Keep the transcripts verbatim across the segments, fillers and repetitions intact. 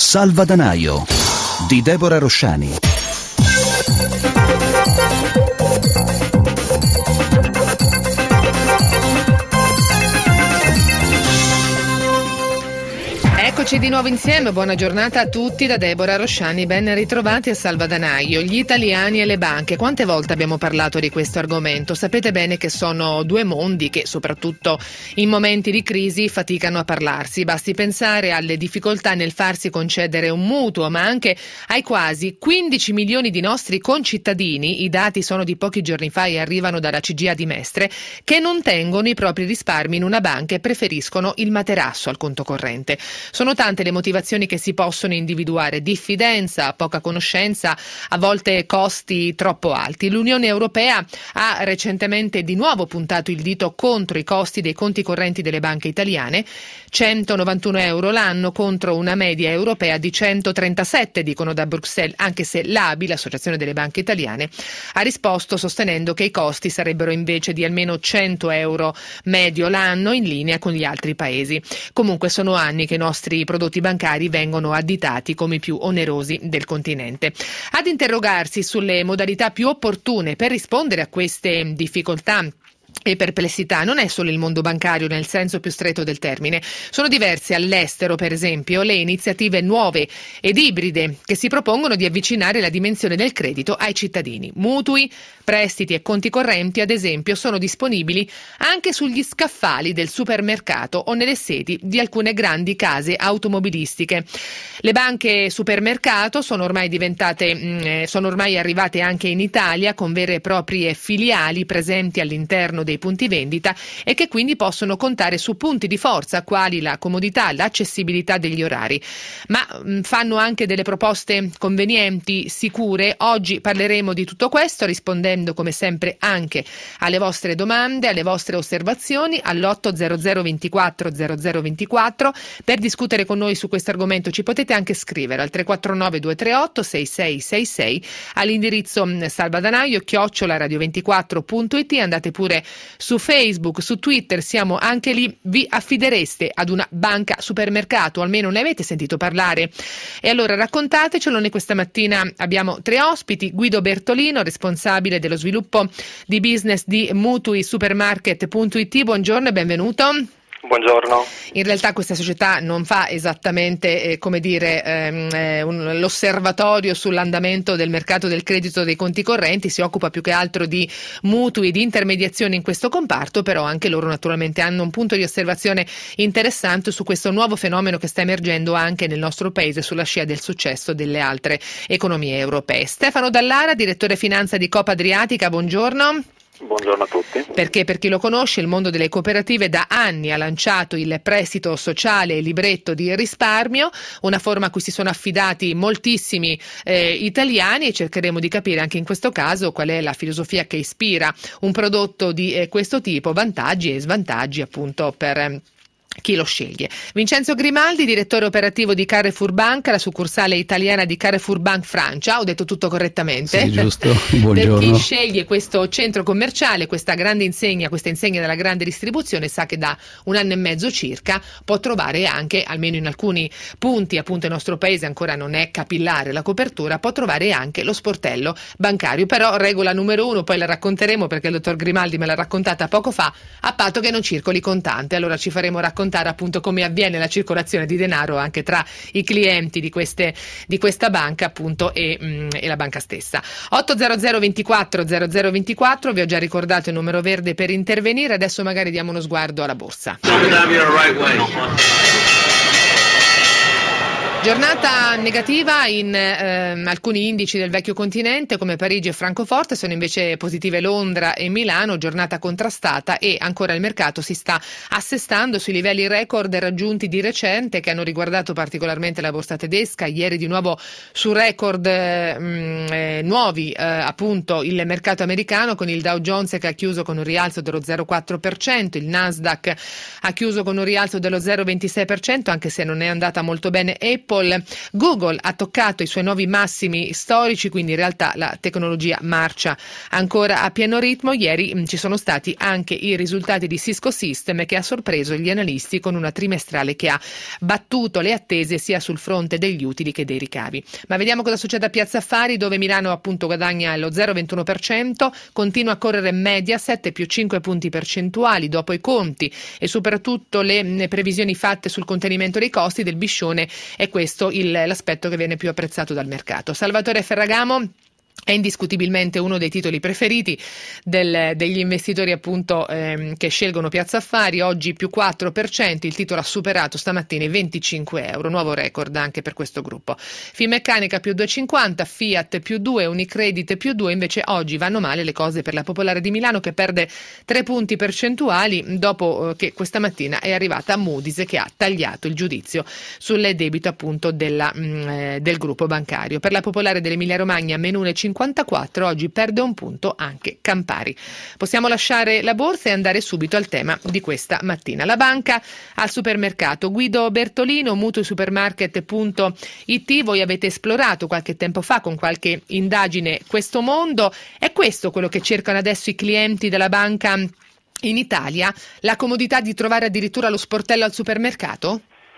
Salvadanaio di Deborah Rosciani. Eccoci di nuovo insieme, buona giornata a tutti da Deborah Rosciani, ben ritrovati a Salvadanaio. Gli italiani e le banche, quante volte abbiamo parlato di questo argomento? Sapete bene che sono due mondi che soprattutto in momenti di crisi faticano a parlarsi, basti pensare alle difficoltà nel farsi concedere un mutuo, ma anche ai quasi quindici milioni di nostri concittadini, i dati sono di pochi giorni fa e arrivano dalla C G I A di Mestre, che non tengono i propri risparmi in una banca e preferiscono il materasso al conto corrente. Sono tante le motivazioni che si possono individuare: diffidenza, poca conoscenza, a volte costi troppo alti. L'Unione Europea ha recentemente di nuovo puntato il dito contro i costi dei conti correnti delle banche italiane, centonovantuno euro l'anno contro una media europea di centotrentasette, dicono da Bruxelles, anche se l'A B I, l'Associazione delle Banche Italiane, ha risposto sostenendo che i costi sarebbero invece di almeno cento euro medio l'anno, in linea con gli altri paesi. Comunque sono anni che i nostri I prodotti bancari vengono additati come i più onerosi del continente. Ad interrogarsi sulle modalità più opportune per rispondere a queste difficoltà e perplessità non è solo il mondo bancario nel senso più stretto del termine. Sono diverse all'estero, per esempio, le iniziative nuove ed ibride che si propongono di avvicinare la dimensione del credito ai cittadini. Mutui, prestiti e conti correnti, ad esempio, sono disponibili anche sugli scaffali del supermercato o nelle sedi di alcune grandi case automobilistiche. Le banche supermercato sono ormai diventate, mh, sono ormai arrivate anche in Italia con vere e proprie filiali presenti all'interno dei punti vendita e che quindi possono contare su punti di forza quali la comodità, l'accessibilità degli orari, ma mh, fanno anche delle proposte convenienti, sicure. Oggi parleremo di tutto questo rispondendo come sempre anche alle vostre domande, alle vostre osservazioni all'otto zero zero ventiquattro zero zero ventiquattro. Per discutere con noi su questo argomento ci potete anche scrivere al tre quattro nove due tre otto sei sei sei sei all'indirizzo salvadanaio chiocciola radio ventiquattro punto it. Andate pure su Facebook, su Twitter, siamo anche lì. Vi affidereste ad una banca supermercato, almeno ne avete sentito parlare? E allora raccontatecelo. Noi questa mattina abbiamo tre ospiti: Guido Bertolino, responsabile dello sviluppo di business di mutui supermarket punto it. Buongiorno e benvenuto. Buongiorno. In realtà questa società non fa esattamente, eh, come dire, ehm, eh, un, l'osservatorio sull'andamento del mercato del credito dei conti correnti, si occupa più che altro di mutui, di intermediazione in questo comparto, però anche loro naturalmente hanno un punto di osservazione interessante su questo nuovo fenomeno che sta emergendo anche nel nostro paese sulla scia del successo delle altre economie europee. Stefano Dallara, direttore finanza di Coop Adriatica, buongiorno. Buongiorno a tutti. Perché per chi lo conosce, il mondo delle cooperative da anni ha lanciato il prestito sociale e libretto di risparmio, una forma a cui si sono affidati moltissimi eh, italiani, e cercheremo di capire anche in questo caso qual è la filosofia che ispira un prodotto di eh, questo tipo, vantaggi e svantaggi appunto per eh, chi lo sceglie. Vincenzo Grimaldi, direttore operativo di Carrefour Bank, la succursale italiana di Carrefour Bank Francia. Ho detto tutto correttamente? Sì, giusto. Buongiorno. Per chi sceglie questo centro commerciale, questa grande insegna, questa insegna della grande distribuzione, sa che da un anno e mezzo circa può trovare anche, almeno in alcuni punti, appunto il nostro paese ancora non è capillare la copertura, può trovare anche lo sportello bancario. Però regola numero uno, poi la racconteremo perché il dottor Grimaldi me l'ha raccontata poco fa, a patto che non circoli contante. Allora ci faremo raccontare appunto come avviene la circolazione di denaro anche tra i clienti di queste di questa banca appunto e, mh, e la banca stessa. otto zero zero ventiquattro zero zero ventiquattro, vi ho già ricordato il numero verde per intervenire. Adesso magari diamo uno sguardo alla borsa. Giornata negativa in eh, alcuni indici del vecchio continente come Parigi e Francoforte, sono invece positive Londra e Milano. Giornata contrastata e ancora il mercato si sta assestando sui livelli record raggiunti di recente che hanno riguardato particolarmente la borsa tedesca. Ieri di nuovo su record eh, eh, nuovi eh, appunto il mercato americano, con il Dow Jones che ha chiuso con un rialzo dello zero virgola quattro per cento, il Nasdaq ha chiuso con un rialzo dello zero virgola ventisei per cento anche se non è andata molto bene, e poi Apple. Google ha toccato i suoi nuovi massimi storici, quindi in realtà la tecnologia marcia ancora a pieno ritmo. Ieri mh, ci sono stati anche i risultati di Cisco System, che ha sorpreso gli analisti con una trimestrale che ha battuto le attese sia sul fronte degli utili che dei ricavi. Ma vediamo cosa succede a Piazza Affari, dove Milano appunto guadagna lo zero virgola ventuno per cento, continua a correre Mediaset più cinque punti percentuali dopo i conti e soprattutto le previsioni fatte sul contenimento dei costi del Biscione. È questo il, l'aspetto che viene più apprezzato dal mercato. Salvatore Ferragamo è indiscutibilmente uno dei titoli preferiti del, degli investitori appunto ehm, che scelgono Piazza Affari, oggi più quattro per cento, il titolo ha superato stamattina i venticinque euro, nuovo record anche per questo gruppo. Finmeccanica più due virgola cinquanta, Fiat più due, Unicredit più due, invece oggi vanno male le cose per la Popolare di Milano, che perde tre punti percentuali dopo eh, che questa mattina è arrivata Moody's, che ha tagliato il giudizio sul debito appunto della, mh, eh, del gruppo bancario. Per la Popolare dell'Emilia Romagna meno uno virgola cinquantaquattro, oggi perde un punto anche Campari. Possiamo lasciare la borsa e andare subito al tema di questa mattina. La banca al supermercato. Guido Bertolino, mutuisupermarket punto it, voi avete esplorato qualche tempo fa con qualche indagine questo mondo. È questo quello che cercano adesso i clienti della banca in Italia? La comodità di trovare addirittura lo sportello al supermercato?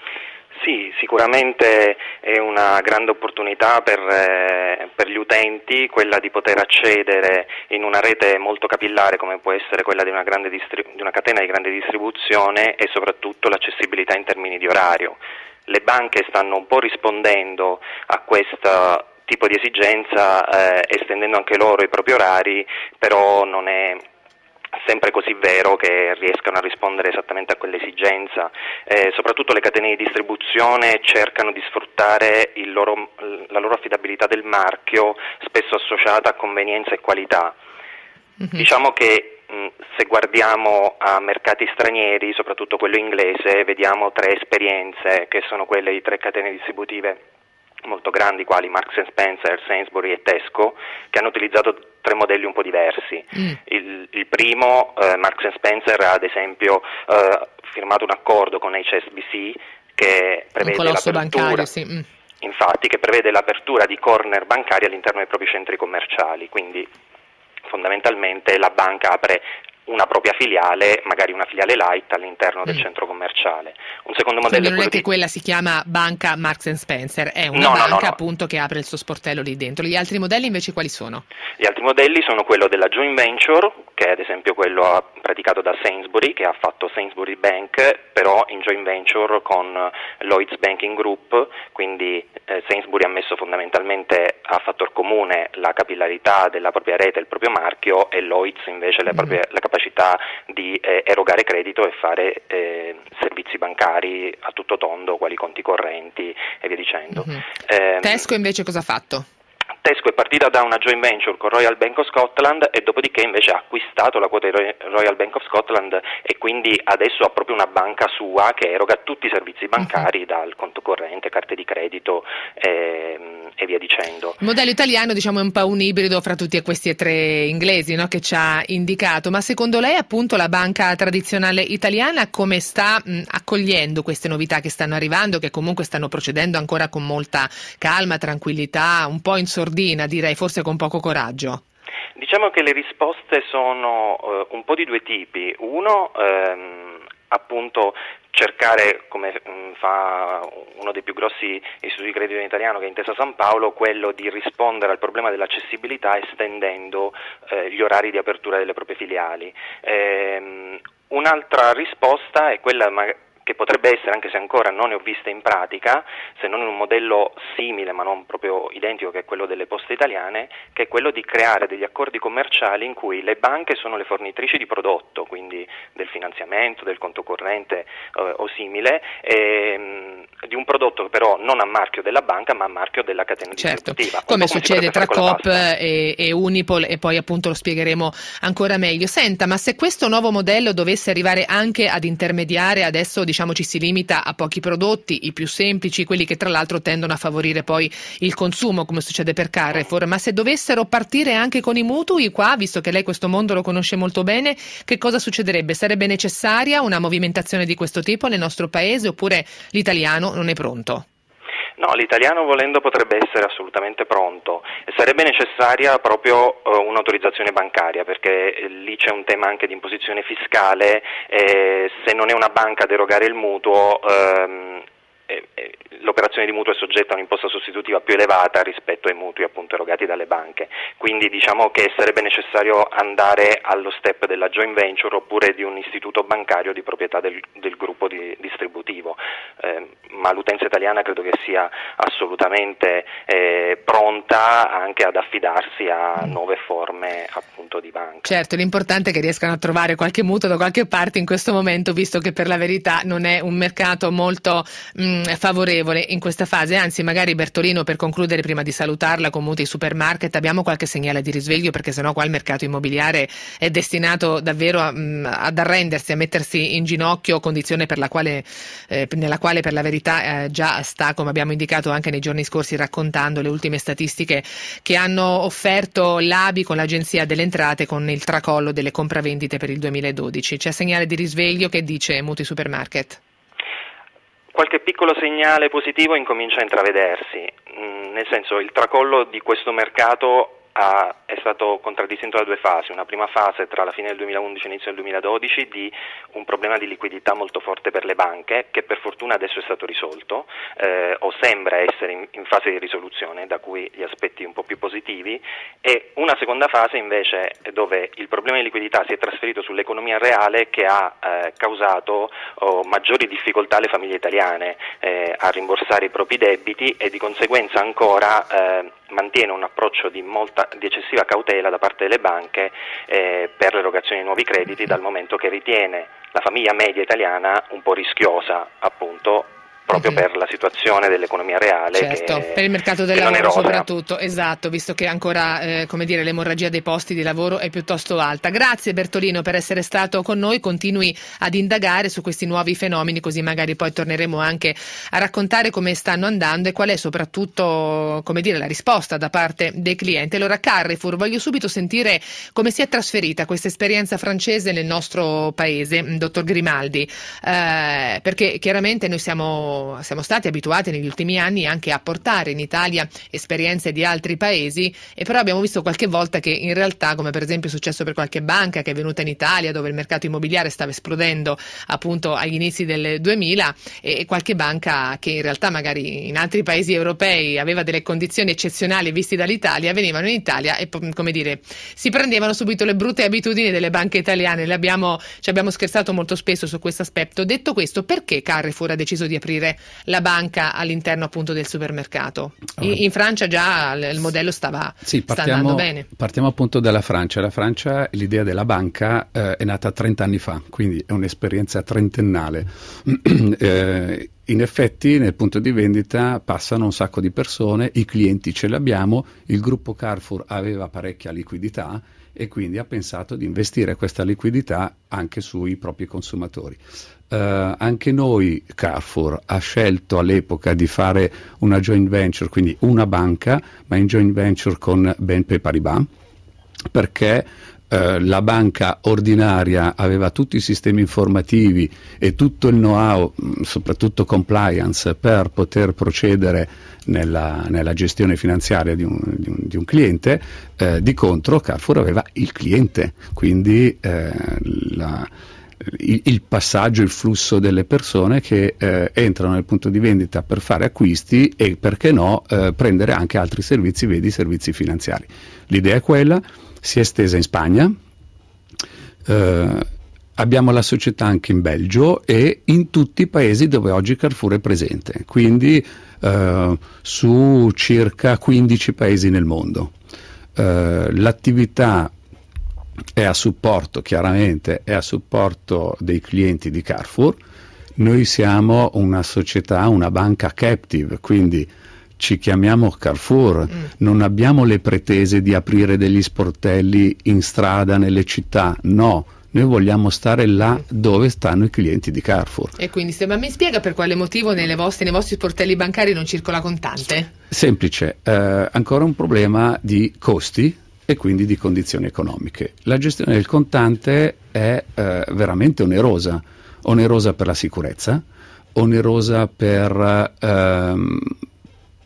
Sì, sicuramente è una grande opportunità per, eh, per gli utenti, quella di poter accedere in una rete molto capillare come può essere quella di una, grande distri- di una catena di grande distribuzione, e soprattutto l'accessibilità in termini di orario. Le banche stanno un po' rispondendo a questo tipo di esigenza, eh, estendendo anche loro i propri orari, però non è sempre così vero che riescano a rispondere esattamente a quell'esigenza. Eh, soprattutto le catene di distribuzione cercano di sfruttare il loro, la loro affidabilità del marchio, spesso associata a convenienza e qualità. Mm-hmm. Diciamo che mh, se guardiamo a mercati stranieri, soprattutto quello inglese, vediamo tre esperienze, che sono quelle di tre catene distributive molto grandi, quali Marks and Spencer, Sainsbury e Tesco, che hanno utilizzato tre modelli un po' diversi. Mm. Il, il primo, eh, Marks and Spencer, ha ad esempio eh, firmato un accordo con H S B C che prevede un colosso l'apertura, bancario, sì. Mm. infatti, che prevede l'apertura di corner bancari all'interno dei propri centri commerciali, quindi fondamentalmente la banca apre una propria filiale, magari una filiale light all'interno del mm. centro commerciale. Un secondo modello Quindi non è è che di... quella si chiama banca Marks and Spencer, è una no, banca no, no, no. appunto che apre il suo sportello lì dentro. Gli altri modelli invece quali sono? Gli altri modelli sono quello della joint venture, che è ad esempio quello praticato da Sainsbury, che ha fatto Sainsbury Bank, però in joint venture con Lloyds Banking Group, quindi eh, Sainsbury ha messo fondamentalmente a fattor comune la capillarità della propria rete, il proprio marchio, e Lloyds invece la, propria, la capacità di eh, erogare credito e fare eh, servizi bancari a tutto tondo, quali conti correnti e via dicendo. Mm-hmm. Eh, Tesco invece cosa ha fatto? Tesco è partita da una joint venture con Royal Bank of Scotland e dopodiché invece ha acquistato la quota di Royal Bank of Scotland, e quindi adesso ha proprio una banca sua che eroga tutti i servizi bancari, uh-huh. dal conto corrente, carte di credito e, e via dicendo. Il modello italiano, diciamo, è un po' un ibrido fra tutti questi e tre inglesi, no, che ci ha indicato, ma secondo lei appunto la banca tradizionale italiana come sta mh, accogliendo queste novità che stanno arrivando, che comunque stanno procedendo ancora con molta calma, tranquillità, un po' in sordina, direi, forse con poco coraggio? Diciamo che le risposte sono uh, un po' di due tipi. Uno, ehm, appunto, cercare, come mh, fa uno dei più grossi istituti di credito in italiano, che è Intesa San Paolo, quello di rispondere al problema dell'accessibilità estendendo eh, gli orari di apertura delle proprie filiali. Ehm, un'altra risposta è quella magari che potrebbe essere, anche se ancora non ne ho viste in pratica, se non in un modello simile ma non proprio identico, che è quello delle poste italiane, che è quello di creare degli accordi commerciali in cui le banche sono le fornitrici di prodotto, quindi del finanziamento, del conto corrente eh, o simile, e, mh, di un prodotto però non a marchio della banca ma a marchio della catena certo. distributiva. Come succede tra Coop e, e Unipol, e poi appunto lo spiegheremo ancora meglio. Senta, ma se questo nuovo modello dovesse arrivare anche ad intermediare, adesso diciamo ci si limita a pochi prodotti, i più semplici, quelli che tra l'altro tendono a favorire poi il consumo, come succede per Carrefour, ma se dovessero partire anche con i mutui qua, visto che lei questo mondo lo conosce molto bene, che cosa succederebbe? Sarebbe necessaria una movimentazione di questo tipo nel nostro paese, oppure l'italiano non è pronto? No, l'italiano volendo potrebbe essere assolutamente pronto. Sarebbe necessaria proprio uh, un'autorizzazione bancaria, perché eh, lì c'è un tema anche di imposizione fiscale, eh, se non è una banca ad erogare il mutuo, ehm, eh, eh, l'operazione di mutuo è soggetta a un'imposta sostitutiva più elevata rispetto ai mutui appunto erogati dalle banche, quindi diciamo che sarebbe necessario andare allo step della joint venture oppure di un istituto bancario di proprietà del, del gruppo di, distributivo, eh, ma l'utenza italiana credo che sia assolutamente eh, pronta anche ad affidarsi a nuove forme appunto di banca. Certo, l'importante è che riescano a trovare qualche mutuo da qualche parte in questo momento, visto che per la verità non è un mercato molto mh, favorevole in questa fase. Anzi, magari Bertolino, per concludere, prima di salutarla con Mutui Supermarket, abbiamo qualche segnale di risveglio, perché sennò qua il mercato immobiliare è destinato davvero a, mh, ad arrendersi, a mettersi in ginocchio, condizione per la quale, eh, nella quale per la verità eh, già sta, come abbiamo indicato anche nei giorni scorsi raccontando le ultime statistiche che hanno offerto l'A B I con l'Agenzia delle Entrate con il tracollo delle compravendite per il duemiladodici. C'è segnale di risveglio? Che dice Mutui Supermarket? Qualche piccolo segnale positivo incomincia a intravedersi, mm, nel senso il tracollo di questo mercato ha, è stato contraddistinto da due fasi. Una prima fase tra la fine del duemilaundici e l'inizio del duemiladodici di un problema di liquidità molto forte per le banche, che per fortuna adesso è stato risolto eh, o sembra essere in, in fase di risoluzione, da cui gli aspetti un po' più positivi, e una seconda fase invece dove il problema di liquidità si è trasferito sull'economia reale, che ha eh, causato oh, maggiori difficoltà alle famiglie italiane eh, a rimborsare i propri debiti, e di conseguenza ancora eh, mantiene un approccio di molta di eccessiva cautela da parte delle banche eh, per l'erogazione di nuovi crediti, dal momento che ritiene la famiglia media italiana un po' rischiosa appunto proprio mm-hmm. per la situazione dell'economia reale, certo, che, per il mercato del lavoro soprattutto, esatto, visto che ancora eh, come dire l'emorragia dei posti di lavoro è piuttosto alta. Grazie Bertolino per essere stato con noi, continui ad indagare su questi nuovi fenomeni, così magari poi torneremo anche a raccontare come stanno andando e qual è soprattutto come dire la risposta da parte dei clienti. Allora Carrefour, voglio subito sentire come si è trasferita questa esperienza francese nel nostro paese, dottor Grimaldi, eh, perché chiaramente noi siamo Siamo stati abituati negli ultimi anni anche a portare in Italia esperienze di altri paesi, e però abbiamo visto qualche volta che in realtà, come per esempio è successo per qualche banca che è venuta in Italia dove il mercato immobiliare stava esplodendo appunto agli inizi del duemila, e qualche banca che in realtà magari in altri paesi europei aveva delle condizioni eccezionali visti dall'Italia, venivano in Italia e come dire si prendevano subito le brutte abitudini delle banche italiane. Le abbiamo, ci abbiamo scherzato molto spesso su questo aspetto. Detto questo, perché Carrefour ha deciso di aprire la banca all'interno appunto del supermercato? In, in Francia già il modello stava sì, sta partiamo, andando bene. Partiamo appunto dalla Francia. La Francia, l'idea della banca eh, è nata trenta anni fa, quindi è un'esperienza trentennale. eh, in effetti nel punto di vendita passano un sacco di persone, i clienti ce li abbiamo, il gruppo Carrefour aveva parecchia liquidità e quindi ha pensato di investire questa liquidità anche sui propri consumatori. Uh, anche noi, Carrefour, ha scelto all'epoca di fare una joint venture, quindi una banca, ma in joint venture con B N P Paribas, perché uh, la banca ordinaria aveva tutti i sistemi informativi e tutto il know-how, soprattutto compliance, per poter procedere nella, nella gestione finanziaria di un, di un, di un cliente. Uh, di contro Carrefour aveva il cliente, quindi uh, la Il, il passaggio, il flusso delle persone che eh, entrano nel punto di vendita per fare acquisti e, perché no, eh, prendere anche altri servizi, vedi servizi finanziari. L'idea è quella, si è estesa in Spagna, eh, abbiamo la società anche in Belgio e in tutti i paesi dove oggi Carrefour è presente, quindi eh, su circa quindici paesi nel mondo. Eh, l'attività è a supporto, chiaramente, è a supporto dei clienti di Carrefour. Noi siamo una società, una banca captive, quindi ci chiamiamo Carrefour, mm. non abbiamo le pretese di aprire degli sportelli in strada, nelle città, no. Noi vogliamo stare là dove stanno i clienti di Carrefour. E quindi, se ma mi spiega per quale motivo nelle vostre, nei vostri sportelli bancari non circola contante? Semplice, eh, ancora un problema di costi e quindi di condizioni economiche. La gestione del contante è eh, veramente onerosa, onerosa per la sicurezza, onerosa per, ehm,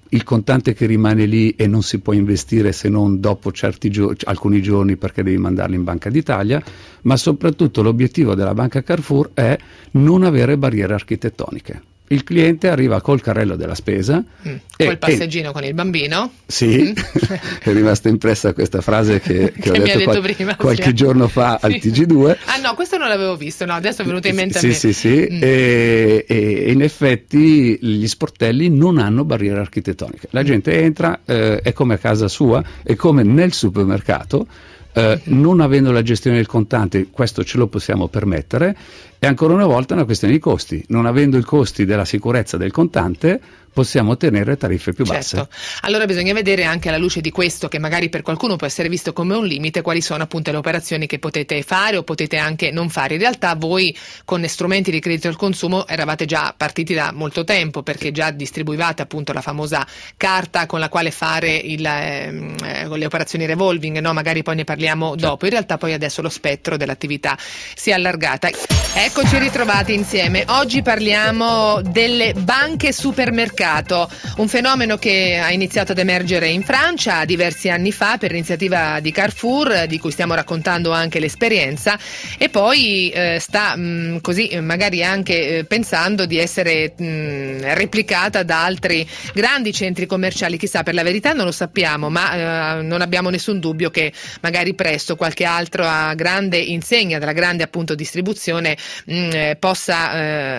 il contante che rimane lì e non si può investire se non dopo certi gio- alcuni giorni perché devi mandarli in Banca d'Italia, ma soprattutto l'obiettivo della Banca Carrefour è non avere barriere architettoniche. Il cliente arriva col carrello della spesa. Mm, e, col passeggino e, con il bambino. Sì, mm. È rimasta impressa questa frase che, che, che ho detto, detto qual- prima, qualche sì. giorno fa sì. al T G due. Ah no, questo non l'avevo visto, no, adesso è venuto in mente sì, a me. Sì, sì, mm. e, e in effetti gli sportelli non hanno barriere architettoniche. La gente entra, eh, è come a casa sua, è come nel supermercato. Uh, non avendo la gestione del contante, questo ce lo possiamo permettere, e ancora una volta è una questione di costi. Non avendo i costi della sicurezza del contante, possiamo ottenere tariffe più certo. basse. Allora bisogna vedere anche alla luce di questo, che magari per qualcuno può essere visto come un limite, quali sono appunto le operazioni che potete fare o potete anche non fare. In realtà voi con strumenti di credito al consumo eravate già partiti da molto tempo, perché già distribuivate appunto la famosa carta con la quale fare il, eh, le operazioni revolving, no? Magari poi ne parliamo certo. dopo. In realtà poi adesso lo spettro dell'attività si è allargata. Eccoci ritrovati insieme. Oggi parliamo delle banche supermercati. Un fenomeno che ha iniziato ad emergere in Francia diversi anni fa per iniziativa di Carrefour, di cui stiamo raccontando anche l'esperienza, e poi eh, sta mh, così magari anche eh, pensando di essere mh, replicata da altri grandi centri commerciali. Chissà, per la verità non lo sappiamo, ma eh, non abbiamo nessun dubbio che magari presto qualche altra grande insegna della grande appunto distribuzione mh, possa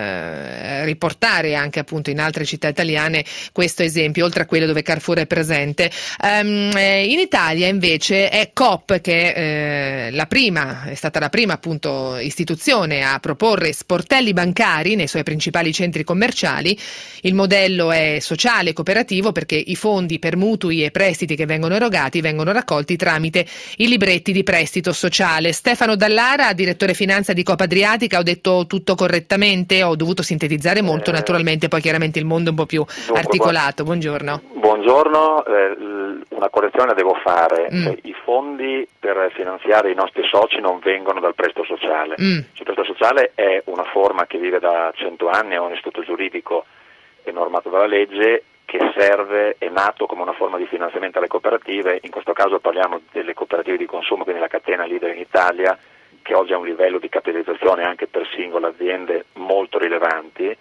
eh, riportare anche appunto in altre città italiane questo esempio, oltre a quello dove Carrefour è presente. Um, eh, in Italia invece è Coop che eh, la prima, è stata la prima appunto istituzione a proporre sportelli bancari nei suoi principali centri commerciali. Il modello è sociale e cooperativo, perché i fondi per mutui e prestiti che vengono erogati vengono raccolti tramite i libretti di prestito sociale. Stefano Dallara, direttore finanza di Coop Adriatica, ho detto tutto correttamente? Ho dovuto sintetizzare molto, eh, naturalmente, poi chiaramente il mondo è un po' più Dunque, articolato. Buongiorno. Buongiorno, eh, una correzione devo fare. Mm. Eh, I fondi per finanziare i nostri soci non vengono dal prestito sociale. Mm. Il prestito sociale è una forma che vive da cento anni, è un istituto giuridico e normato dalla legge, che serve, è nato come una forma di finanziamento alle cooperative. In questo caso parliamo delle cooperative di consumo, quindi la catena leader in Italia, che oggi ha un livello di capitalizzazione anche per singole aziende molto rilevanti.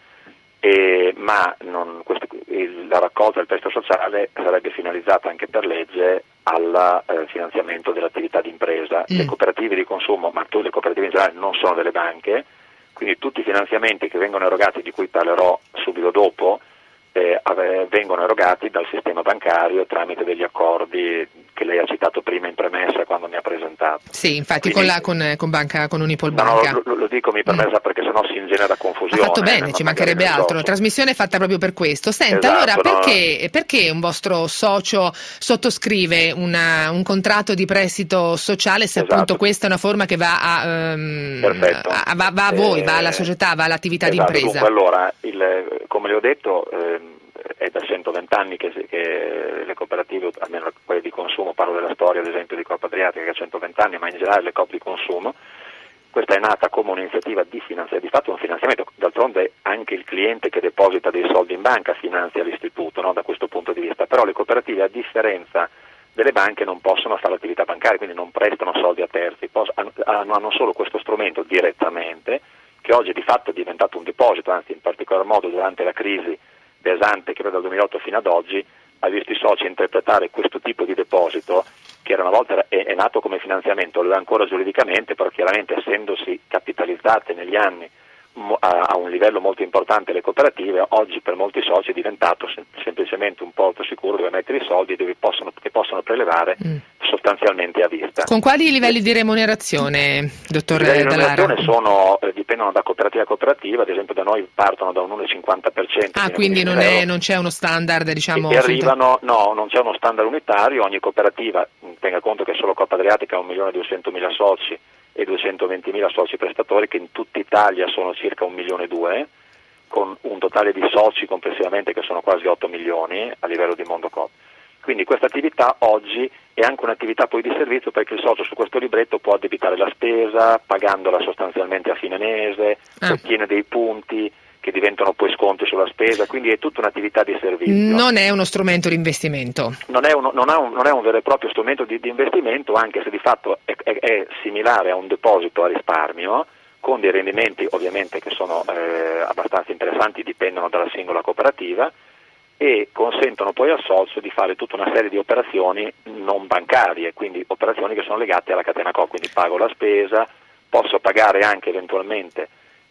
E, ma non, questo, il, la raccolta del prestito sociale sarebbe finalizzata anche per legge al eh, finanziamento dell'attività di impresa. Mm. Le cooperative di consumo, ma tutte le cooperative in generale, non sono delle banche, quindi tutti i finanziamenti che vengono erogati, di cui parlerò subito dopo, eh, ave, vengono erogati dal sistema bancario tramite degli accordi che lei ha citato prima in premessa quando mi ha presentato. Sì, infatti Quindi, con, la, con, con, banca, con Unipol no, Banca. No, lo, lo dico mi permessa mm. perché sennò si ingenera confusione. Ha fatto bene, ci mancherebbe altro, la trasmissione è fatta proprio per questo. Senta, esatto, allora perché, no. perché un vostro socio sottoscrive una, un contratto di prestito sociale se esatto. appunto questa è una forma che va a, um, a, va, va a voi, eh, va alla società, va all'attività esatto, di impresa? Dunque, allora, il, come le ho detto, eh, è da centoventi anni che, che le cooperative, almeno quelle di consumo, parlo della storia ad esempio di Coop Adriatica che ha centoventi anni, ma in generale le Coop di consumo, questa è nata come un'iniziativa di finanziamento, di fatto un finanziamento, d'altronde anche il cliente che deposita dei soldi in banca finanzia l'istituto, no, da questo punto di vista, però le cooperative, a differenza delle banche, non possono fare attività bancaria, quindi non prestano soldi a terzi, Pos- hanno, hanno solo questo strumento direttamente, che oggi di fatto è diventato un deposito, anzi in particolar modo durante la crisi pesante che va dal duemilaotto fino ad oggi ha visto i soci interpretare questo tipo di deposito, che era una volta è, è nato come finanziamento, lo è ancora giuridicamente, però chiaramente essendosi capitalizzate negli anni a, a un livello molto importante le cooperative, oggi per molti soci è diventato sem- semplicemente un porto sicuro dove mettere i soldi, dove possono, che possono prelevare mm. sostanzialmente a vista. Con quali livelli di remunerazione, dottor Dallara? I livelli di remunerazione sono, eh, dipendono da cooperativa a cooperativa, ad esempio da noi partono da un uno virgola cinquanta per cento. Ah, quindi non, è, non c'è uno standard, diciamo? E arrivano, no, non c'è uno standard unitario, ogni cooperativa, tenga conto che solo Coop Adriatica ha un milione e duecentomila soci e duecentoventimila soci prestatori, che in tutta Italia sono circa un milione e due, con un totale di soci complessivamente che sono quasi otto milioni a livello di mondo Coop. Quindi questa attività oggi è anche un'attività poi di servizio, perché il socio su questo libretto può addebitare la spesa pagandola sostanzialmente a fine mese, ah. ottiene dei punti che diventano poi sconti sulla spesa, quindi è tutta un'attività di servizio. Non è uno strumento di investimento. Non è, uno, non ha un, non è un vero e proprio strumento di, di investimento, anche se di fatto è, è, è similare a un deposito a risparmio, con dei rendimenti ovviamente che sono eh, abbastanza interessanti, dipendono dalla singola cooperativa, e consentono poi al socio di fare tutta una serie di operazioni non bancarie, quindi operazioni che sono legate alla catena Coop, quindi pago la spesa, posso pagare anche eventualmente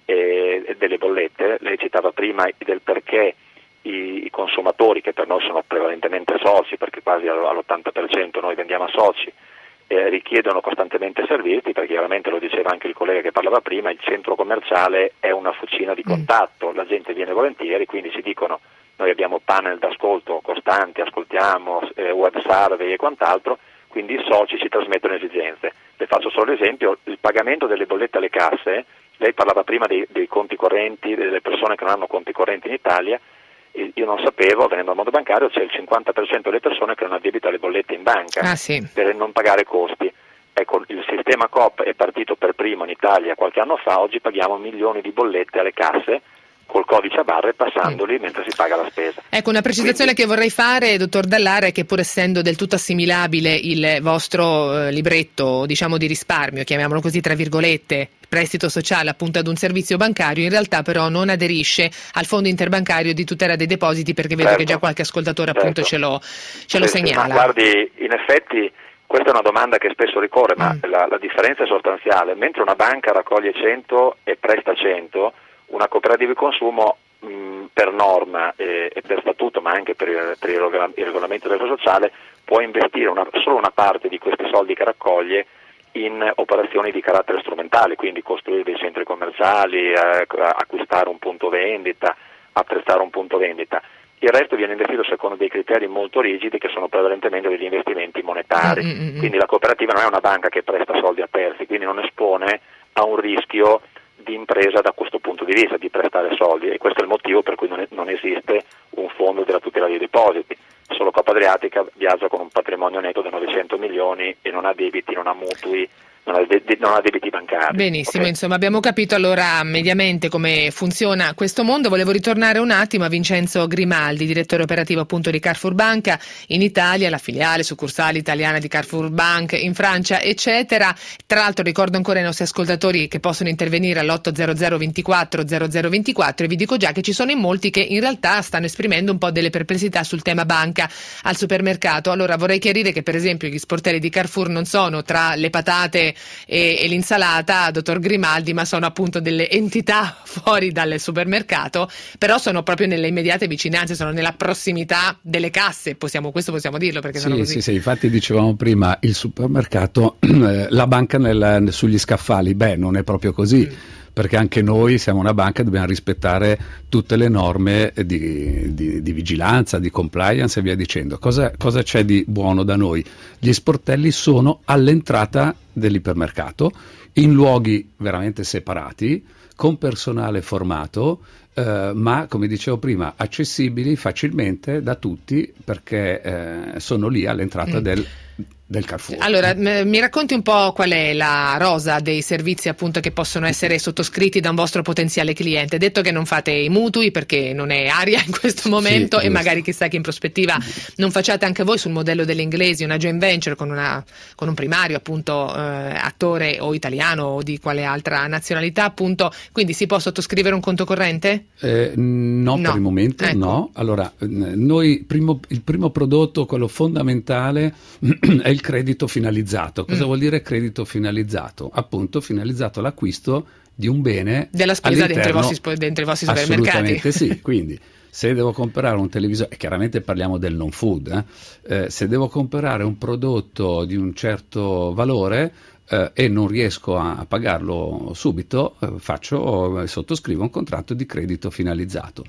eh, delle bollette. Lei citava prima del perché i, i consumatori, che per noi sono prevalentemente soci, perché quasi all'ottanta per cento noi vendiamo a soci, eh, richiedono costantemente servizi, perché chiaramente lo diceva anche il collega che parlava prima, il centro commerciale è una fucina di contatto, la gente viene volentieri, quindi ci dicono: noi abbiamo panel d'ascolto costanti, ascoltiamo eh, web survey e quant'altro, quindi i soci ci trasmettono esigenze. Le faccio solo l'esempio: il pagamento delle bollette alle casse. Lei parlava prima dei, dei conti correnti, delle persone che non hanno conti correnti in Italia. Io non sapevo, venendo al mondo bancario, c'è il cinquanta per cento delle persone che non addebita le bollette in banca ah, sì. per non pagare costi. Ecco, il sistema Coop è partito per primo in Italia qualche anno fa, oggi paghiamo milioni di bollette alle casse col codice a barre, passandoli mm. mentre si paga la spesa. Ecco, una precisazione Quindi, che vorrei fare, dottor Dallara, è che pur essendo del tutto assimilabile il vostro eh, libretto, diciamo di risparmio, chiamiamolo così tra virgolette, prestito sociale appunto ad un servizio bancario, in realtà però non aderisce al fondo interbancario di tutela dei depositi, perché vedo certo, che già qualche ascoltatore appunto certo. ce lo, ce lo sì, segnala. Ma guardi, in effetti questa è una domanda che spesso ricorre, ma mm. la, la differenza è sostanziale. Mentre una banca raccoglie cento e presta cento, una cooperativa di consumo mh, per norma e, e per statuto, ma anche per il, per il regolamento del sociale, può investire una, solo una parte di questi soldi che raccoglie in operazioni di carattere strumentale, quindi costruire dei centri commerciali, eh, acquistare un punto vendita, apprezzare un punto vendita. Il resto viene investito secondo dei criteri molto rigidi, che sono prevalentemente degli investimenti monetari. Mm-hmm. Quindi la cooperativa non è una banca che presta soldi a terzi, quindi non espone a un rischio di impresa da questo punto di vista, di prestare soldi, e questo è il motivo per cui non, è, non esiste un fondo della tutela dei depositi. Solo Coop Adriatica viaggia con un patrimonio netto di novecento milioni e non ha debiti, non ha mutui, non ha, de- non ha debiti bancari. Benissimo, okay? Insomma abbiamo capito allora mediamente come funziona questo mondo. Volevo ritornare un attimo a Vincenzo Grimaldi, direttore operativo appunto di Carrefour Banca in Italia, la filiale succursale italiana di Carrefour Bank in Francia, eccetera. Tra l'altro ricordo ancora ai nostri ascoltatori che possono intervenire all'otto zero zero ventiquattro zero zero ventiquattro, e vi dico già che ci sono in molti che in realtà stanno esprimendo un po' delle perplessità sul tema banca al supermercato. Allora vorrei chiarire che per esempio gli sportelli di Carrefour non sono tra le patate e, e l'insalata, dottor Grimaldi, ma sono appunto delle entità fuori dal supermercato, però sono proprio nelle immediate vicinanze, sono nella prossimità delle casse, possiamo, questo possiamo dirlo perché sì, sono così. Sì, sì, infatti dicevamo prima il supermercato, la banca nel, sugli scaffali, beh non è proprio così. Mm. Perché anche noi siamo una banca e dobbiamo rispettare tutte le norme di, di, di vigilanza, di compliance e via dicendo. Cosa, cosa c'è di buono da noi? Gli sportelli sono all'entrata dell'ipermercato, in luoghi veramente separati, con personale formato, eh, ma come dicevo prima accessibili facilmente da tutti, perché eh, sono lì all'entrata mm. del del Carrefour. Allora, m- mi racconti un po' qual è la rosa dei servizi appunto che possono essere sottoscritti da un vostro potenziale cliente. Detto che non fate i mutui perché non è aria in questo momento, sì, e magari chissà che in prospettiva non facciate anche voi sul modello delle inglesi una joint venture con, una, con un primario appunto eh, attore o italiano o di quale altra nazionalità appunto, quindi si può sottoscrivere un conto corrente? Eh, no, no, per il momento ecco. no. Allora, noi primo, il primo prodotto, quello fondamentale è il credito finalizzato. Cosa mm. vuol dire credito finalizzato? Appunto finalizzato all'acquisto di un bene della spesa dentro i vostri, dentro i vostri supermercati. Assolutamente sì, quindi se devo comprare un televisore, e chiaramente parliamo del non food, eh, eh, se devo comprare un prodotto di un certo valore eh, e non riesco a, a pagarlo subito, eh, faccio, sottoscrivo un contratto di credito finalizzato.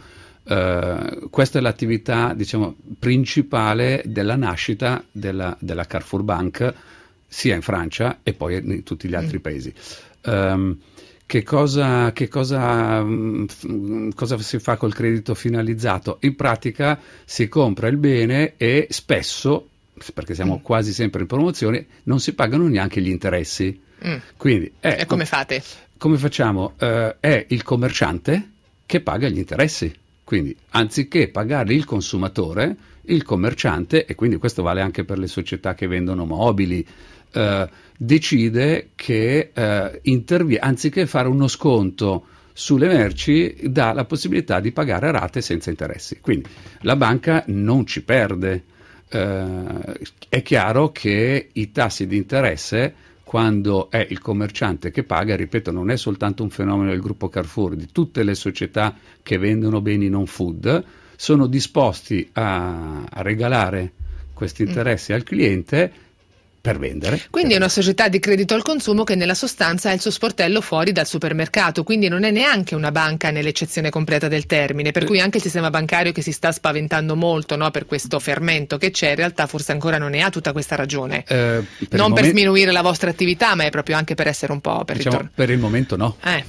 Uh, questa è l'attività, diciamo, principale della nascita della, della Carrefour Bank, sia in Francia e poi in tutti gli altri mm. paesi. Um, che cosa, che cosa, um, cosa si fa col credito finalizzato? In pratica si compra il bene e spesso, perché siamo mm. quasi sempre in promozione, non si pagano neanche gli interessi. Mm. Quindi è, e come fate? Come facciamo? Uh, è il commerciante che paga gli interessi. Quindi anziché pagarli il consumatore, il commerciante, e quindi questo vale anche per le società che vendono mobili, eh, decide che eh, intervi- anziché fare uno sconto sulle merci, dà la possibilità di pagare a rate senza interessi. Quindi la banca non ci perde. Eh, è chiaro che i tassi di interesse, quando è il commerciante che paga, ripeto, non è soltanto un fenomeno del gruppo Carrefour, di tutte le società che vendono beni non food, sono disposti a, a regalare questi interessi mm. al cliente per vendere. Quindi è una società di credito al consumo che nella sostanza ha il suo sportello fuori dal supermercato, quindi non è neanche una banca nell'eccezione completa del termine, per cui anche il sistema bancario che si sta spaventando molto, no, per questo fermento che c'è, in realtà forse ancora non ne ha tutta questa ragione. Eh, per non per momento... sminuire la vostra attività, ma è proprio anche per essere un po' per diciamo, ritorno. Per il momento no. Eh.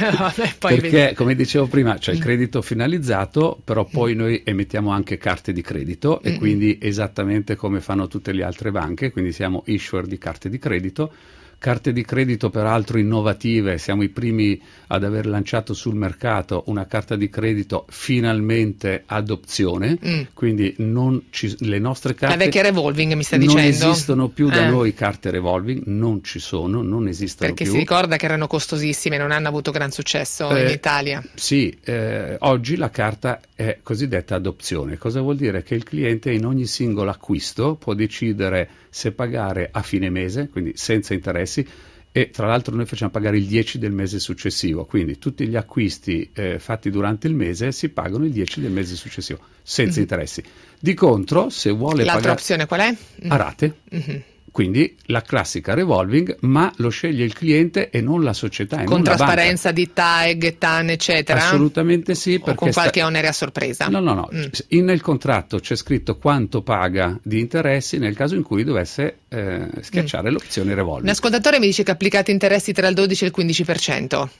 Poi Perché, vedi. come dicevo prima, c'è il credito finalizzato, però poi noi emettiamo anche carte di credito e mm-hmm. quindi esattamente come fanno tutte le altre banche, quindi siamo issuer di carte di credito, carte di credito peraltro innovative, siamo i primi ad aver lanciato sul mercato una carta di credito finalmente ad opzione, mm. quindi non ci, le nostre carte la vecchia revolving mi sta non dicendo non esistono più da eh. noi carte revolving, non ci sono, non esistono perché più. Si ricorda che erano costosissime, non hanno avuto gran successo eh, in Italia. Sì, eh, oggi la carta è cosiddetta ad opzione. Cosa vuol dire? Che il cliente in ogni singolo acquisto può decidere se pagare a fine mese, quindi senza interessi, e tra l'altro noi facciamo pagare il dieci del mese successivo, quindi tutti gli acquisti eh, fatti durante il mese si pagano il dieci del mese successivo, senza mm-hmm. interessi. Di contro, se vuole L'altra pagare... opzione qual è? A rate. Mm-hmm. Quindi la classica revolving, ma lo sceglie il cliente e non la società. E con non trasparenza la di T A E G, T A N, eccetera? Assolutamente sì. O con qualche sta... onere a sorpresa? No, no, no. Mm. In, nel contratto c'è scritto quanto paga di interessi nel caso in cui dovesse eh, schiacciare mm. l'opzione revolving. Un ascoltatore mi dice che applicate interessi tra il dodici e il quindici per cento.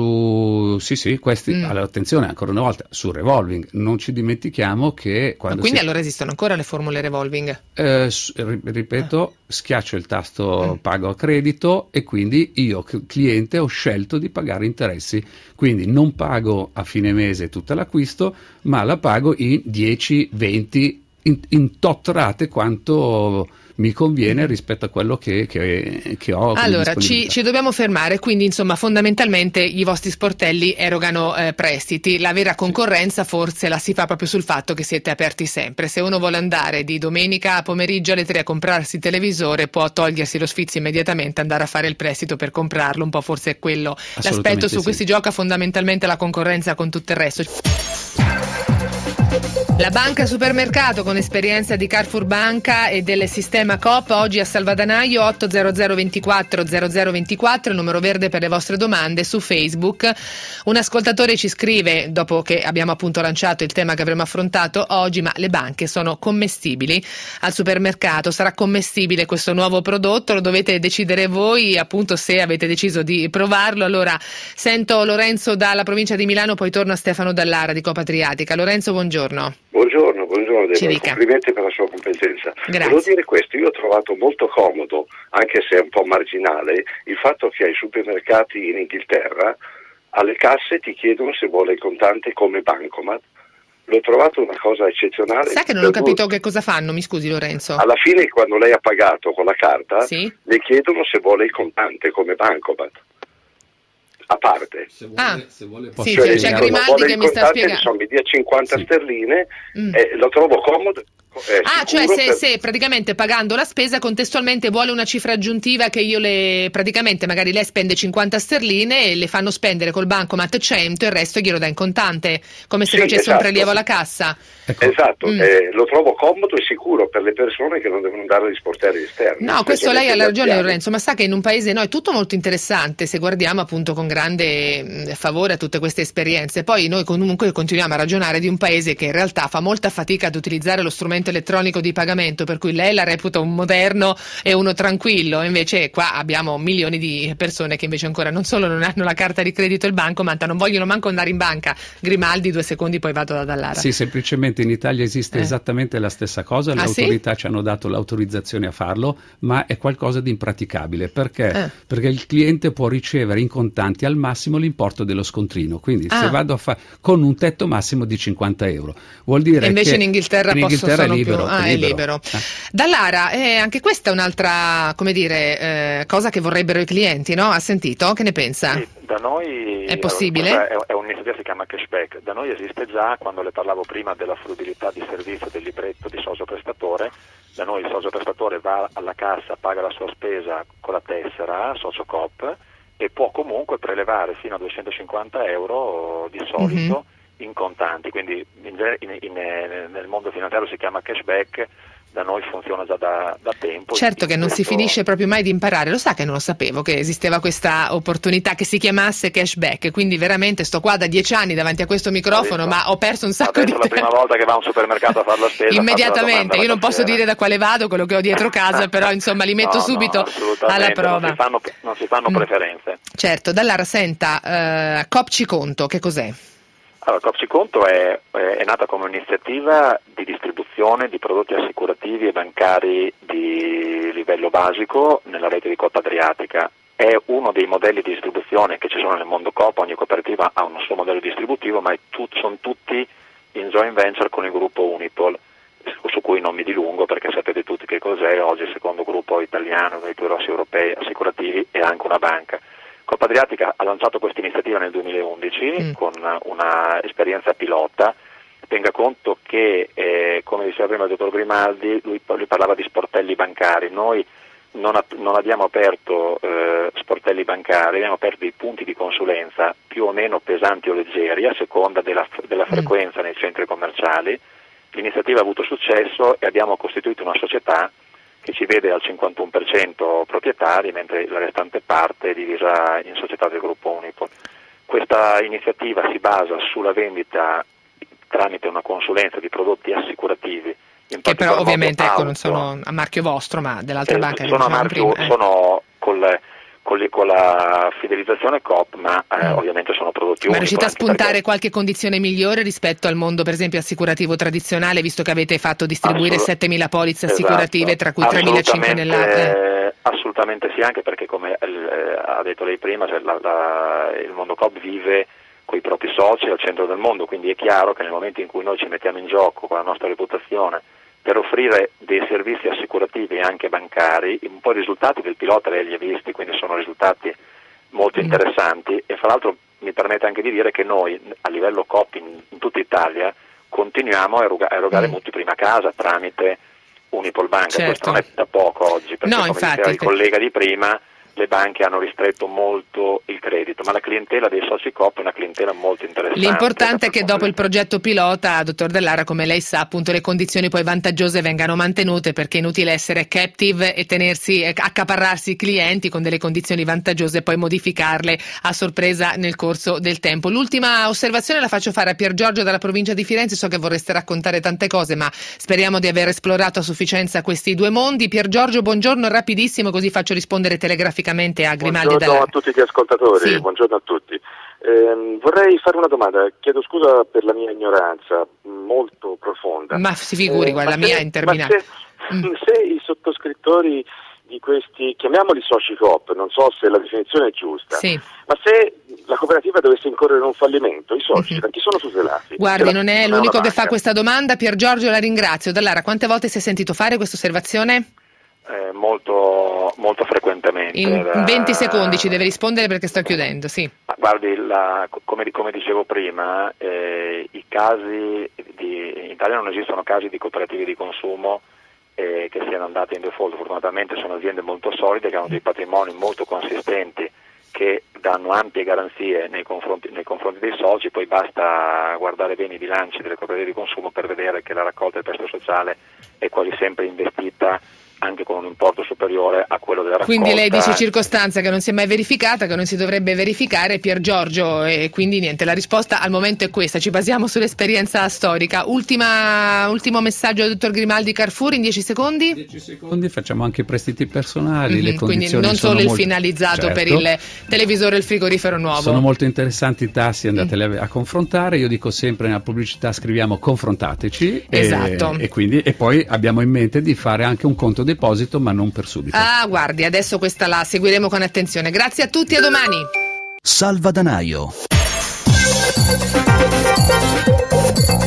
Su, sì, sì, questi, mm. allora, attenzione ancora una volta, su revolving, non ci dimentichiamo che quando... Ma quindi si... allora esistono ancora le formule revolving? Eh, ripeto, ah. schiaccio il tasto Mm. pago a credito e quindi io cliente ho scelto di pagare interessi, quindi non pago a fine mese tutto l'acquisto, ma la pago in dieci, venti, in, in tot rate quanto mi conviene rispetto a quello che, che, che ho. Allora ci, ci dobbiamo fermare, quindi insomma fondamentalmente i vostri sportelli erogano eh, prestiti, la vera concorrenza forse la si fa proprio sul fatto che siete aperti sempre. Se uno vuole andare di domenica a pomeriggio alle tre a comprarsi il televisore può togliersi lo sfizio immediatamente, andare a fare il prestito per comprarlo, un po' forse è quello l'aspetto su cui sì. si gioca fondamentalmente la concorrenza con tutto il resto. La banca supermercato con esperienza di Carrefour Banca e del sistema Coop oggi a Salvadanaio otto zero zero ventiquattro zero zero ventiquattro, il numero verde per le vostre domande su Facebook. Un ascoltatore ci scrive, dopo che abbiamo appunto lanciato il tema che avremo affrontato oggi, ma le banche sono commestibili al supermercato? Sarà commestibile questo nuovo prodotto? Lo dovete decidere voi, appunto, se avete deciso di provarlo. Allora sento Lorenzo dalla provincia di Milano, poi torno a Stefano Dallara di Coop Adriatica. Lorenzo, buongiorno. Buongiorno, buongiorno Deborah, complimenti per la sua competenza. Grazie. Volevo dire questo, io ho trovato molto comodo, anche se è un po' marginale, il fatto che ai supermercati in Inghilterra alle casse ti chiedono se vuole il contante come bancomat. L'ho trovato una cosa eccezionale. Sai che non ho capito che cosa fanno, mi scusi Lorenzo? Alla fine, quando lei ha pagato con la carta, sì? le chiedono se vuole il contante come bancomat. A parte, se vuole, ah, se vuole sì, cioè, c'è Grimaldi che mi sta spiegando. Insomma, mi dia cinquanta sì. sterline, mm. eh, lo trovo comodo. Eh, ah, cioè se, per... se praticamente pagando la spesa contestualmente vuole una cifra aggiuntiva che io le praticamente magari lei spende cinquanta sterline e le fanno spendere col bancomat cento e il resto glielo dà in contante, come se sì, facesse esatto. un prelievo alla cassa. Ecco. Esatto, mm. eh, lo trovo comodo e sicuro per le persone che non devono andare agli sportelli esterni. No, questo lei ha ragione Lorenzo, ma sa che in un paese no, è tutto molto interessante se guardiamo appunto con grande mh, favore a tutte queste esperienze. Poi noi comunque continuiamo a ragionare di un paese che in realtà fa molta fatica ad utilizzare lo strumento strumento elettronico di pagamento, per cui lei la reputa un moderno e uno tranquillo, invece qua abbiamo milioni di persone che invece ancora non solo non hanno la carta di credito e il banco, ma non vogliono manco andare in banca. Grimaldi, due secondi, poi vado da Dallara. Sì, semplicemente in Italia esiste eh. esattamente la stessa cosa, le ah, autorità sì? ci hanno dato l'autorizzazione a farlo, ma è qualcosa di impraticabile. Perché? Eh. Perché il cliente può ricevere in contanti al massimo l'importo dello scontrino, quindi ah. se vado a fare con un tetto massimo di cinquanta euro, vuol dire e invece che in Inghilterra, in Inghilterra posso, è libero, più... ah, è libero. È libero. Eh. Dallara, eh, anche questa è un'altra, come dire, eh, cosa che vorrebbero i clienti, no? Ha sentito? Che ne pensa? Sì, da noi è possibile? È, è un'iniziativa che si chiama cashback. Da noi esiste già, quando le parlavo prima della fruibilità di servizio del libretto di socio prestatore. Da noi il socio prestatore va alla cassa, paga la sua spesa con la tessera Socio Coop e può comunque prelevare fino a duecentocinquanta euro di solito mm-hmm. in contanti, quindi in, in, in, nel mondo finanziario si chiama cashback. Da noi funziona già da, da tempo. Certo che non questo... si finisce proprio mai di imparare, lo sa che non lo sapevo che esisteva questa opportunità che si chiamasse cashback, quindi veramente sto qua da dieci anni davanti a questo microfono, adesso, ma ho perso un sacco adesso di tempo. La prima volta che va a un supermercato a fare la spesa immediatamente, io non posso dire da quale vado, quello che ho dietro casa, però insomma li metto no, subito no, alla prova. Non si fanno, non si fanno mm. preferenze. Certo, Dallara, senta, uh, Coopci Conto, che cos'è? Allora, Coopci Conto è, è nata come un'iniziativa di distribuzione di prodotti assicurativi e bancari di livello basico nella rete di Coppa Adriatica. È uno dei modelli di distribuzione che ci sono nel mondo Coop, ogni cooperativa ha un suo modello distributivo, ma tu, sono tutti in joint venture con il gruppo Unipol, su cui non mi dilungo perché sapete tutti che cos'è, oggi il secondo gruppo italiano dei più grossi europei assicurativi e anche una banca. Coppa Adriatica ha lanciato questa iniziativa nel duemilaundici mm. con una esperienza pilota. Tenga conto che, eh, come diceva prima il dottor Grimaldi, lui, lui parlava di sportelli bancari. Noi non, a, non abbiamo aperto eh, sportelli bancari, abbiamo aperto dei punti di consulenza più o meno pesanti o leggeri a seconda della, della frequenza mm. nei centri commerciali. L'iniziativa ha avuto successo e abbiamo costituito una società che ci vede al cinquantuno per cento proprietari, mentre la restante parte è divisa in società del gruppo Unipol. Questa iniziativa si basa sulla vendita tramite una consulenza di prodotti assicurativi. Che però ovviamente ecco, non sono a marchio vostro, ma dell'altra eh, banca. Sono, a marchio, prima, eh. sono col, col, con la fidelizzazione Coop, ma eh, mm. ovviamente sono prodotti unici. Ma riuscite a spuntare perché... qualche condizione migliore rispetto al mondo, per esempio, assicurativo tradizionale, visto che avete fatto distribuire Assolut- settemila polizze assicurative, esatto. tra cui tremilacinquecento nella... Eh. Assolutamente sì, anche perché come eh, ha detto lei prima, cioè la, la, il mondo Coop vive con i propri soci al centro del mondo, quindi è chiaro che nel momento in cui noi ci mettiamo in gioco con la nostra reputazione per offrire dei servizi assicurativi e anche bancari, un po' i risultati del pilota lei li ha visti, quindi sono risultati molto interessanti e fra l'altro mi permette anche di dire che noi a livello Coop in, in tutta Italia continuiamo a erogare, a erogare mm. mutui prima casa tramite Unipol Banca, certo. Questo non è da poco oggi, perché no, come infatti, diceva il collega di prima, le banche hanno ristretto molto il credito, ma la clientela dei soci Coop è una clientela molto interessante. L'importante è che dopo il progetto pilota, dottor Dallara, come lei sa, appunto le condizioni poi vantaggiose vengano mantenute, perché è inutile essere captive e tenersi, accaparrarsi i clienti con delle condizioni vantaggiose e poi modificarle a sorpresa nel corso del tempo. L'ultima osservazione la faccio fare a Pier Giorgio dalla provincia di Firenze, so che vorreste raccontare tante cose, ma speriamo di aver esplorato a sufficienza questi due mondi. Pier Giorgio, buongiorno, rapidissimo, così faccio rispondere telegraficamente a Grimaldi. Buongiorno a tutti gli ascoltatori, sì. Buongiorno a tutti. Eh, vorrei fare una domanda, chiedo scusa per la mia ignoranza molto profonda. Ma si figuri, eh, guarda, la mia è interminabile. Se, mm. se i sottoscrittori di questi, chiamiamoli soci Coop, non so se la definizione è giusta, sì. ma se la cooperativa dovesse incorrere in un fallimento, i soci mm-hmm. da chi sono tutelati? Guardi, non è non l'unico è che fa questa domanda. Pier Giorgio, la ringrazio. Dallara, quante volte si è sentito fare questa osservazione? Eh, molto, molto frequentemente. In da... venti secondi ci deve rispondere perché sto chiudendo, sì. Ma guardi, la, come, come dicevo prima, eh, i casi di, in Italia non esistono casi di cooperative di consumo eh, che siano andate in default. Fortunatamente sono aziende molto solide che hanno dei patrimoni molto consistenti che danno ampie garanzie nei confronti, nei confronti dei soci, poi basta guardare bene i bilanci delle cooperative di consumo per vedere che la raccolta del prestito sociale è quasi sempre investita anche con un importo superiore a quello della raccolta. Quindi lei dice circostanza che non si è mai verificata, che non si dovrebbe verificare, Pier Giorgio, e quindi niente, la risposta al momento è questa, ci basiamo sull'esperienza storica. Ultima, ultimo messaggio al dottor Grimaldi Carrefour in dieci secondi? dieci secondi, facciamo anche i prestiti personali, Mm-hmm, le condizioni quindi non solo il molto... finalizzato certo. per il televisore e il frigorifero nuovo. Sono molto interessanti i tassi, andateli mm. a confrontare. Io dico sempre nella pubblicità scriviamo confrontateci, esatto. e, e, quindi, e poi abbiamo in mente di fare anche un conto deposito, ma non per subito. Ah, guardi, adesso questa la seguiremo con attenzione. Grazie a tutti, a domani. Salvadanaio.